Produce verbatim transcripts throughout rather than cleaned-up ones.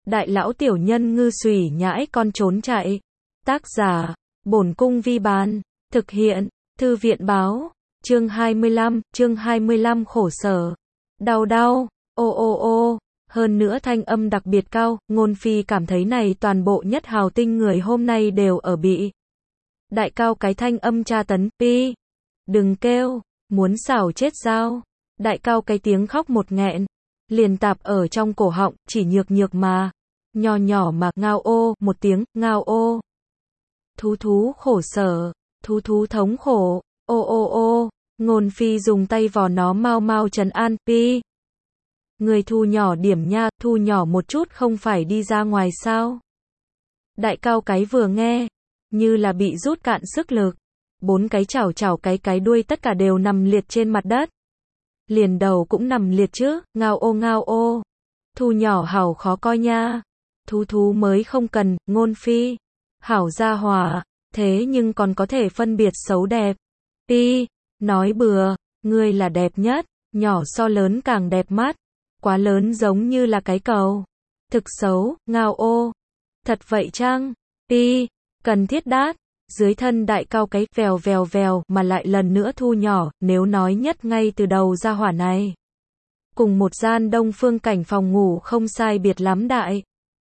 Đại lão tiểu nhân ngư xùy nhãi con trốn chạy. Tác giả, Bổn Cung Vi Bán. Thực hiện, Thư viện Báo. Chương hai mươi lăm, chương hai mươi lăm khổ sở. Đau đau, ô ô ô. Hơn nữa thanh âm đặc biệt cao, Ngôn Phi cảm thấy này toàn bộ Nhất Hào Tinh người hôm nay đều ở bị đại cao cái thanh âm tra tấn. Pi, đừng kêu, muốn xảo chết sao. Đại cao cái tiếng khóc một nghẹn, liền tạp ở trong cổ họng, chỉ nhược nhược mà, nhỏ nhỏ mà, ngao ô, một tiếng, ngao ô. Thú thú khổ sở, thú thú thống khổ, ô ô ô. Ngôn Phi dùng tay vò nó mau mau trấn an. Pi, người thu nhỏ điểm nha, thu nhỏ một chút không phải đi ra ngoài sao. Đại cao cái vừa nghe, như là bị rút cạn sức lực, bốn cái chảo chảo cái cái đuôi tất cả đều nằm liệt trên mặt đất. Liền đầu cũng nằm liệt chứ, ngao ô ngao ô. Thu nhỏ hảo khó coi nha. Thú thú mới không cần, Ngôn Phi. Hảo gia hỏa, thế nhưng còn có thể phân biệt xấu đẹp. Pi, nói bừa, ngươi là đẹp nhất, nhỏ so lớn càng đẹp mắt. Quá lớn giống như là cái cầu. Thực xấu, ngao ô. Thật vậy chăng? Pi, cần thiết đát. Dưới thân đại cao cái, vèo vèo vèo, mà lại lần nữa thu nhỏ, nếu nói nhất ngay từ đầu ra hỏa này. Cùng một gian đông phương cảnh phòng ngủ không sai biệt lắm đại.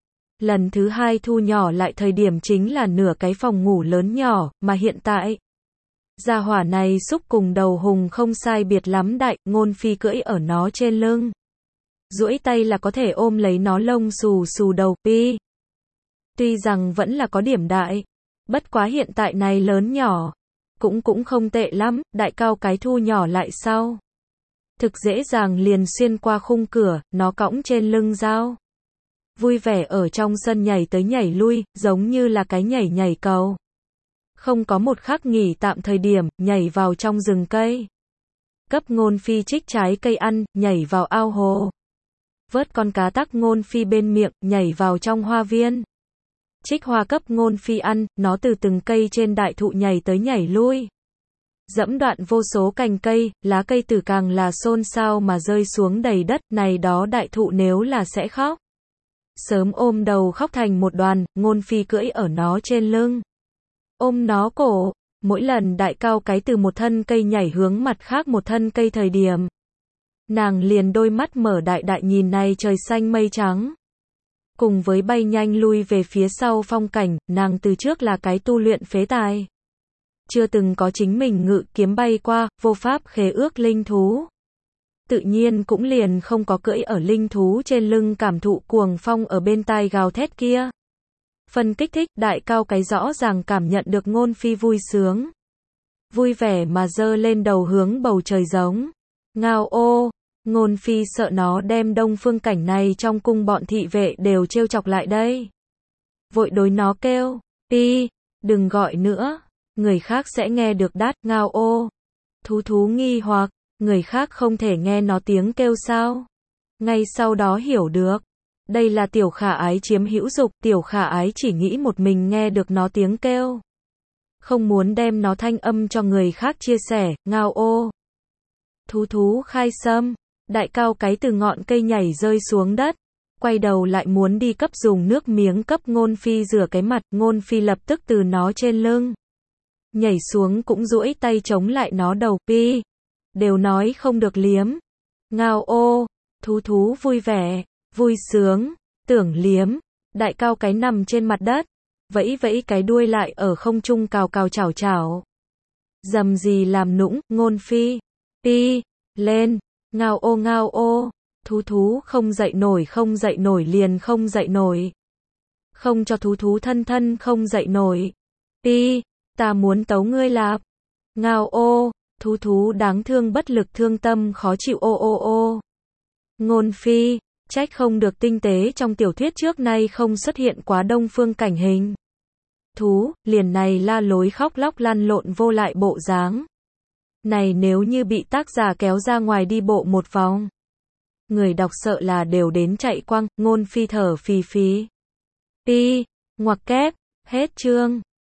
Lần thứ hai thu nhỏ lại thời điểm chính là nửa cái phòng ngủ lớn nhỏ, mà hiện tại. Gia hỏa này xúc cùng đầu hùng không sai biệt lắm đại, Ngôn Phi cưỡi ở nó trên lưng. Duỗi tay là có thể ôm lấy nó lông xù xù đầu. Pi. Tuy rằng vẫn là có điểm đại. Bất quá hiện tại này lớn nhỏ, cũng cũng không tệ lắm, đại cao cái thu nhỏ lại sau. Thực dễ dàng liền xuyên qua khung cửa, nó cõng trên lưng dao. Vui vẻ ở trong sân nhảy tới nhảy lui, giống như là cái nhảy nhảy cầu. Không có một khắc nghỉ tạm thời điểm, nhảy vào trong rừng cây. Cấp Ngôn Phi trích trái cây ăn, nhảy vào ao hồ. Vớt con cá tắc Ngôn Phi bên miệng, nhảy vào trong hoa viên. Trích hoa cấp Ngôn Phi ăn, nó từ từng cây trên đại thụ nhảy tới nhảy lui. Dẫm đoạn vô số cành cây, lá cây từ càng là xôn xao mà rơi xuống đầy đất, này đó đại thụ nếu là sẽ khóc. Sớm ôm đầu khóc thành một đoàn, Ngôn Phi cưỡi ở nó trên lưng. Ôm nó cổ, mỗi lần đại cao cái từ một thân cây nhảy hướng mặt khác một thân cây thời điểm. Nàng liền đôi mắt mở đại đại nhìn này trời xanh mây trắng. Cùng với bay nhanh lui về phía sau phong cảnh, nàng từ trước là cái tu luyện phế tài. Chưa từng có chính mình ngự kiếm bay qua, vô pháp khế ước linh thú. Tự nhiên cũng liền không có cưỡi ở linh thú trên lưng cảm thụ cuồng phong ở bên tai gào thét kia. Phần kích thích, đại cao cái rõ ràng cảm nhận được Ngôn Phi vui sướng. Vui vẻ mà giơ lên đầu hướng bầu trời giống. Ngao ô. Ngôn Phi sợ nó đem đông phương cảnh này trong cung bọn thị vệ đều trêu chọc lại đây. Vội đối nó kêu. Pi, đừng gọi nữa. Người khác sẽ nghe được đát, ngao ô. Thú thú nghi hoặc, người khác không thể nghe nó tiếng kêu sao. Ngay sau đó hiểu được. Đây là tiểu khả ái chiếm hữu dục, tiểu khả ái chỉ nghĩ một mình nghe được nó tiếng kêu. Không muốn đem nó thanh âm cho người khác chia sẻ, ngao ô. Thú thú khai sâm. Đại cao cái từ ngọn cây nhảy rơi xuống đất, quay đầu lại muốn đi cấp dùng nước miếng cấp Ngôn Phi rửa cái mặt, Ngôn Phi lập tức từ nó trên lưng nhảy xuống cũng duỗi tay chống lại nó đầu. Pi, đều nói không được liếm. Ngao ô, thú thú vui vẻ, vui sướng, tưởng liếm. Đại cao cái nằm trên mặt đất, vẫy vẫy cái đuôi lại ở không trung cào cào chảo chảo. Dầm gì làm nũng, Ngôn Phi. Pi, lên. Ngao ô ngao ô, thú thú không dậy nổi không dậy nổi liền không dậy nổi. Không cho thú thú thân thân không dậy nổi. Pi, ta muốn tấu ngươi lạp. Ngao ô, thú thú đáng thương bất lực thương tâm khó chịu ô ô ô. Ngôn Phi, trách không được tinh tế trong tiểu thuyết trước nay không xuất hiện quá đông phương cảnh hình. Thú, liền này la lối khóc lóc lăn lộn vô lại bộ dáng. Này nếu như bị tác giả kéo ra ngoài đi bộ một vòng. Người đọc sợ là đều đến chạy quăng, Ngôn Phi thở phì phì. Pi, ngoặc kép, hết chương.